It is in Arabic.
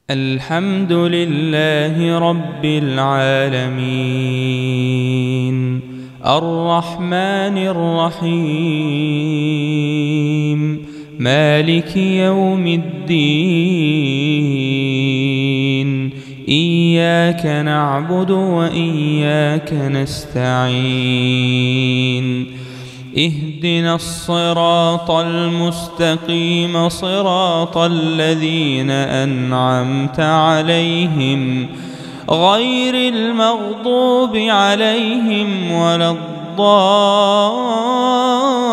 الحمد لله رب العالمين الرحمن الرحيم مالك يوم الدين إياك نعبد وإياك نستعين اهدنا الصراط المستقيم صراط الذين أنعمت عليهم غير المغضوب عليهم ولا الضالين